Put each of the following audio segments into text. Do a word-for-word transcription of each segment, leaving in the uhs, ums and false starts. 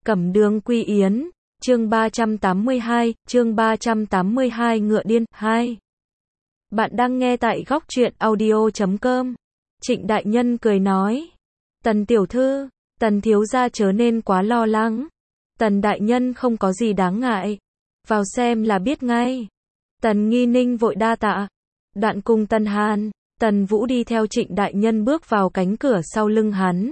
Cẩm Đường Quy Yến, chương ba trăm tám mươi hai, chương ba trăm tám mươi hai Ngựa Điên, hai. Bạn đang nghe tại góc truyện audio chấm com. Trịnh Đại Nhân cười nói. Tần tiểu thư, Tần thiếu gia chớ nên quá lo lắng. Tần Đại Nhân không có gì đáng ngại. Vào xem là biết ngay. Tần Nghi Ninh vội đa tạ. Đoạn cùng Tần Hàn, Tần Vũ đi theo Trịnh Đại Nhân bước vào cánh cửa sau lưng hắn.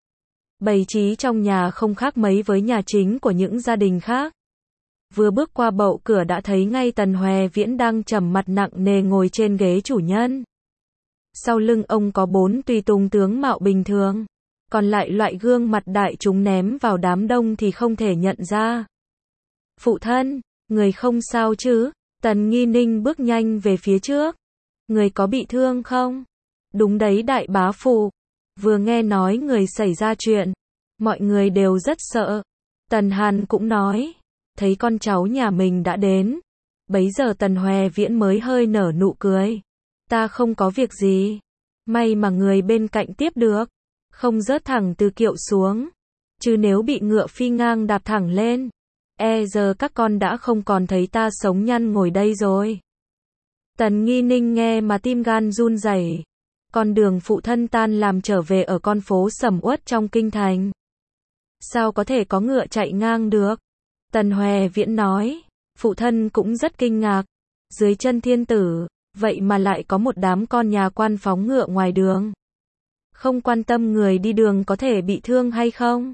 Bày trí trong nhà không khác mấy với nhà chính của những gia đình khác. Vừa bước qua bậu cửa đã thấy ngay Tần Hòe Viễn đang trầm mặt nặng nề ngồi trên ghế chủ nhân. Sau lưng ông có bốn tùy tùng tướng mạo bình thường, còn lại loại gương mặt đại chúng ném vào đám đông thì không thể nhận ra. Phụ thân, người không sao chứ? Tần Nghi Ninh bước nhanh về phía trước. Người có bị thương không? Đúng đấy đại bá phụ. Vừa nghe nói người xảy ra chuyện, mọi người đều rất sợ. Tần Hàn cũng nói, thấy con cháu nhà mình đã đến. Bấy giờ Tần Hòe Viễn mới hơi nở nụ cười. Ta không có việc gì. May mà người bên cạnh tiếp được, không rớt thẳng từ kiệu xuống. Chứ nếu bị ngựa phi ngang đạp thẳng lên, e giờ các con đã không còn thấy ta sống nhăn ngồi đây rồi. Tần Nghi Ninh nghe mà tim gan run rẩy. Con đường phụ thân tan làm trở về ở con phố sầm uất trong kinh thành. Sao có thể có ngựa chạy ngang được? Tần Hòe Viễn nói, phụ thân cũng rất kinh ngạc. Dưới chân thiên tử, vậy mà lại có một đám con nhà quan phóng ngựa ngoài đường. Không quan tâm người đi đường có thể bị thương hay không.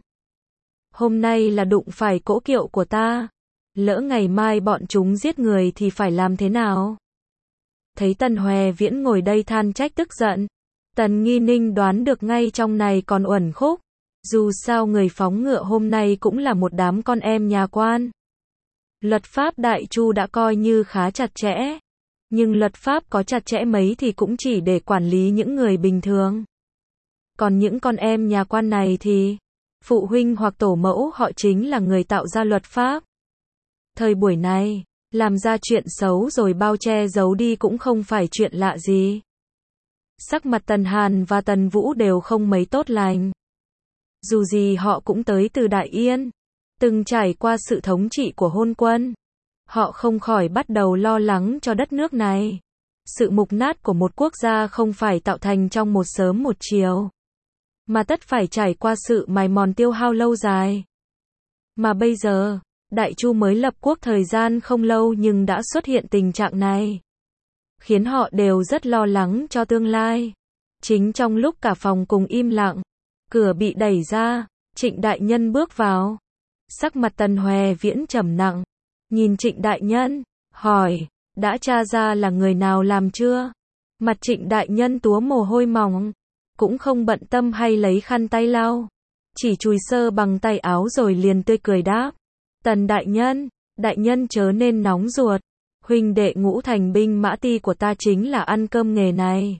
Hôm nay là đụng phải cỗ kiệu của ta. Lỡ ngày mai bọn chúng giết người thì phải làm thế nào? Thấy Tần Hòe Viễn ngồi đây than trách tức giận, Tần Nghi Ninh đoán được ngay trong này còn uẩn khúc. Dù sao người phóng ngựa hôm nay cũng là một đám con em nhà quan. Luật pháp Đại Chu đã coi như khá chặt chẽ, nhưng luật pháp có chặt chẽ mấy thì cũng chỉ để quản lý những người bình thường. Còn những con em nhà quan này thì, phụ huynh hoặc tổ mẫu họ chính là người tạo ra luật pháp. Thời buổi này, làm ra chuyện xấu rồi bao che giấu đi cũng không phải chuyện lạ gì. Sắc mặt Tần Hàn và Tần Vũ đều không mấy tốt lành. Dù gì họ cũng tới từ Đại Yên, từng trải qua sự thống trị của Hôn Quân. Họ không khỏi bắt đầu lo lắng cho đất nước này. Sự mục nát của một quốc gia không phải tạo thành trong một sớm một chiều, mà tất phải trải qua sự mài mòn tiêu hao lâu dài. Mà bây giờ, Đại Chu mới lập quốc thời gian không lâu nhưng đã xuất hiện tình trạng này, khiến họ đều rất lo lắng cho tương lai. Chính trong lúc cả phòng cùng im lặng, cửa bị đẩy ra, Trịnh Đại Nhân bước vào. Sắc mặt Tần Hòe Viễn trầm nặng, nhìn Trịnh Đại Nhân, hỏi, đã tra ra là người nào làm chưa? Mặt Trịnh Đại Nhân túa mồ hôi mỏng, cũng không bận tâm hay lấy khăn tay lau, chỉ chùi sơ bằng tay áo rồi liền tươi cười đáp. Tần Đại Nhân, Đại Nhân chớ nên nóng ruột. Huynh đệ Ngũ Thành binh mã ti của ta chính là ăn cơm nghề này.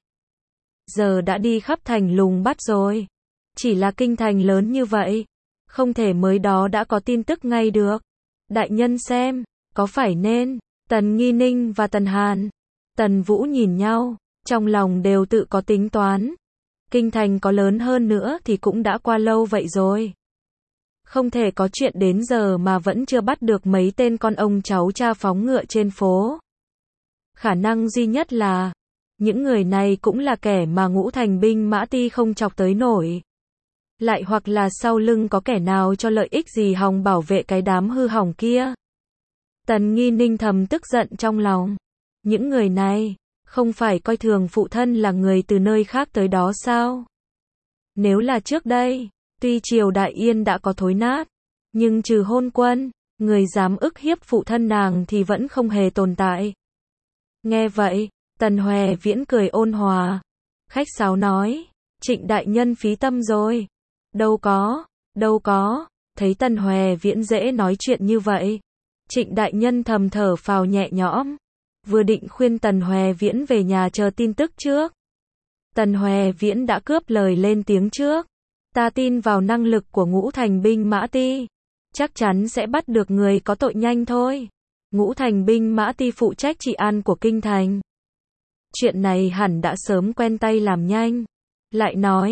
Giờ đã đi khắp thành lùng bắt rồi. Chỉ là kinh thành lớn như vậy, không thể mới đó đã có tin tức ngay được. Đại Nhân xem, có phải nên? Tần Nghi Ninh và Tần Hàn, Tần Vũ nhìn nhau, trong lòng đều tự có tính toán. Kinh thành có lớn hơn nữa thì cũng đã qua lâu vậy rồi. Không thể có chuyện đến giờ mà vẫn chưa bắt được mấy tên con ông cháu cha phóng ngựa trên phố. Khả năng duy nhất là, những người này cũng là kẻ mà Ngũ Thành binh mã ti không chọc tới nổi. Lại hoặc là sau lưng có kẻ nào cho lợi ích gì hòng bảo vệ cái đám hư hỏng kia. Tần Nghi Ninh thầm tức giận trong lòng. Những người này, không phải coi thường phụ thân là người từ nơi khác tới đó sao? Nếu là trước đây, tuy triều Đại Yên đã có thối nát, nhưng trừ Hôn Quân, người dám ức hiếp phụ thân nàng thì vẫn không hề tồn tại. Nghe vậy, Tần Hòe Viễn cười ôn hòa, khách sáo nói, Trịnh Đại Nhân phí tâm rồi. Đâu có, đâu có, thấy Tần Hòe Viễn dễ nói chuyện như vậy. Trịnh Đại Nhân thầm thở phào nhẹ nhõm, vừa định khuyên Tần Hòe Viễn về nhà chờ tin tức trước. Tần Hòe Viễn đã cướp lời lên tiếng trước. Ta tin vào năng lực của Ngũ Thành binh mã ti, chắc chắn sẽ bắt được người có tội nhanh thôi. Ngũ Thành binh mã ti phụ trách trị an của kinh thành. Chuyện này hẳn đã sớm quen tay làm nhanh. Lại nói,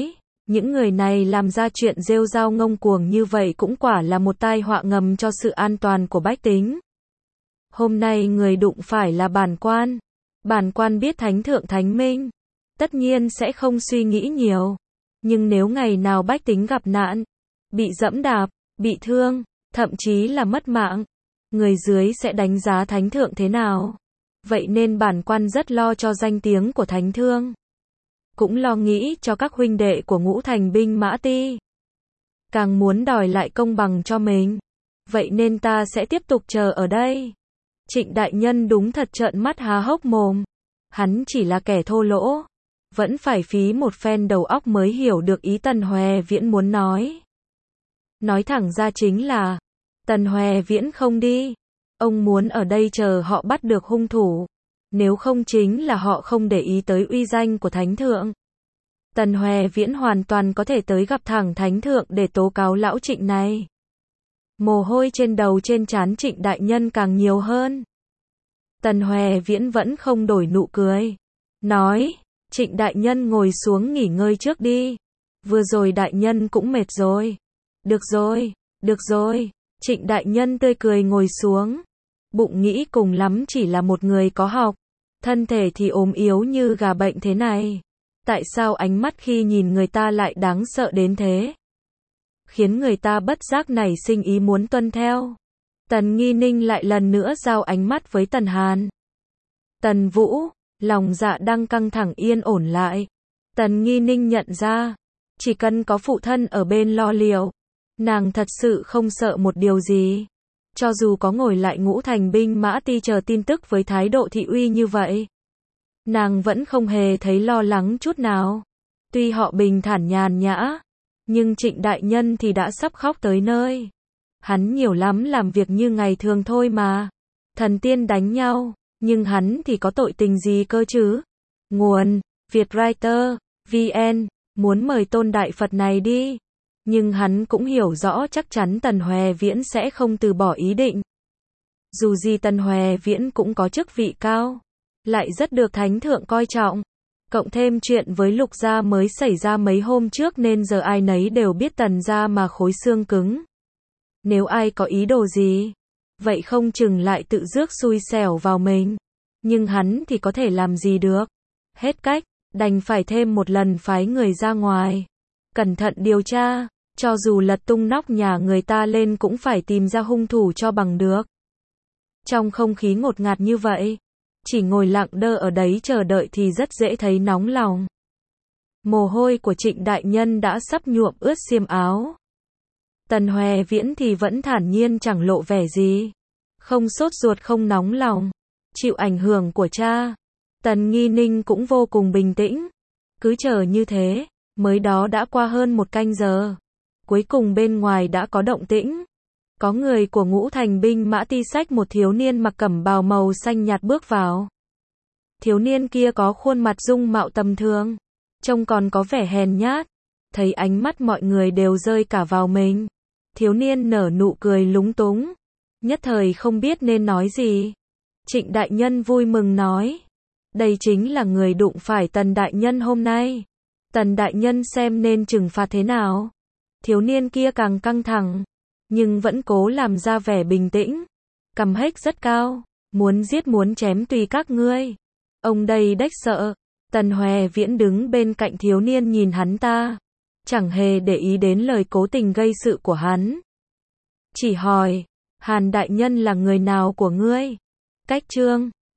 Những người này làm ra chuyện rêu rao ngông cuồng như vậy cũng quả là một tai họa ngầm cho sự an toàn của bách tính. Hôm nay người đụng phải là bản quan. Bản quan biết thánh thượng thánh minh, tất nhiên sẽ không suy nghĩ nhiều. Nhưng nếu ngày nào bách tính gặp nạn, bị dẫm đạp, bị thương, thậm chí là mất mạng, người dưới sẽ đánh giá thánh thượng thế nào? Vậy nên bản quan rất lo cho danh tiếng của thánh thượng. Cũng lo nghĩ cho các huynh đệ của ngũ thành binh mã ti. Càng muốn đòi lại công bằng cho mình. Vậy nên ta sẽ tiếp tục chờ ở đây. Trịnh đại nhân đúng thật trợn mắt há hốc mồm. Hắn chỉ là kẻ thô lỗ. Vẫn phải phí một phen đầu óc mới hiểu được ý Tần Hoè Viễn muốn nói. Nói thẳng ra chính là, Tần Hoè Viễn không đi. Ông muốn ở đây chờ họ bắt được hung thủ. Nếu không chính là họ không để ý tới uy danh của thánh thượng. Tần Hoè Viễn hoàn toàn có thể tới gặp thẳng thánh thượng để tố cáo lão Trịnh này. Mồ hôi trên đầu trên trán Trịnh đại nhân càng nhiều hơn. Tần Hoè Viễn vẫn không đổi nụ cười. Nói, Trịnh đại nhân ngồi xuống nghỉ ngơi trước đi. Vừa rồi đại nhân cũng mệt rồi. Được rồi, được rồi. Trịnh đại nhân tươi cười ngồi xuống. Bụng nghĩ cùng lắm chỉ là một người có học. Thân thể thì ốm yếu như gà bệnh thế này. Tại sao ánh mắt khi nhìn người ta lại đáng sợ đến thế? Khiến người ta bất giác nảy sinh ý muốn tuân theo. Tần Nghi Ninh lại lần nữa giao ánh mắt với Tần Hàn. Tần Vũ, lòng dạ đang căng thẳng yên ổn lại. Tần Nghi Ninh nhận ra, chỉ cần có phụ thân ở bên lo liệu, nàng thật sự không sợ một điều gì. Cho dù có ngồi lại ngũ thành binh mã ti chờ tin tức với thái độ thị uy như vậy, nàng vẫn không hề thấy lo lắng chút nào. Tuy họ bình thản nhàn nhã, nhưng Trịnh đại nhân thì đã sắp khóc tới nơi. Hắn nhiều lắm làm việc như ngày thường thôi mà. Thần tiên đánh nhau, nhưng hắn thì có tội tình gì cơ chứ? Nguồn, Vietwriter, vn, muốn mời tôn đại Phật này đi. Nhưng hắn cũng hiểu rõ chắc chắn Tần Hoè Viễn sẽ không từ bỏ ý định. Dù gì Tần Hoè Viễn cũng có chức vị cao, lại rất được thánh thượng coi trọng. Cộng thêm chuyện với Lục gia mới xảy ra mấy hôm trước nên giờ ai nấy đều biết Tần gia mà khối xương cứng. Nếu ai có ý đồ gì, vậy không chừng lại tự rước xui xẻo vào mình. Nhưng hắn thì có thể làm gì được. Hết cách, đành phải thêm một lần phái người ra ngoài. Cẩn thận điều tra, cho dù lật tung nóc nhà người ta lên cũng phải tìm ra hung thủ cho bằng được. Trong không khí ngột ngạt như vậy, chỉ ngồi lặng đơ ở đấy chờ đợi thì rất dễ thấy nóng lòng. Mồ hôi của Trịnh đại nhân đã sắp nhuộm ướt xiêm áo. Tần Hoè Viễn thì vẫn thản nhiên chẳng lộ vẻ gì. Không sốt ruột không nóng lòng. Chịu ảnh hưởng của cha. Tần Nghi Ninh cũng vô cùng bình tĩnh. Cứ chờ như thế, mới đó đã qua hơn một canh giờ. Cuối cùng bên ngoài đã có động tĩnh. Có người của ngũ thành binh mã ti xách một thiếu niên mặc cẩm bào màu xanh nhạt bước vào. Thiếu niên kia có khuôn mặt dung mạo tầm thường, trông còn có vẻ hèn nhát. Thấy ánh mắt mọi người đều rơi cả vào mình. Thiếu niên nở nụ cười lúng túng, nhất thời không biết nên nói gì. Trịnh đại nhân vui mừng nói, đây chính là người đụng phải Tần đại nhân hôm nay. Tần đại nhân xem nên trừng phạt thế nào. Thiếu niên kia càng căng thẳng, nhưng vẫn cố làm ra vẻ bình tĩnh. Cằm hếch rất cao, muốn giết muốn chém tùy các ngươi. Ông đây đếch sợ. Tần Hoè Viễn đứng bên cạnh thiếu niên nhìn hắn ta, chẳng hề để ý đến lời cố tình gây sự của hắn. Chỉ hỏi, Hàn đại nhân là người nào của ngươi? Cách chương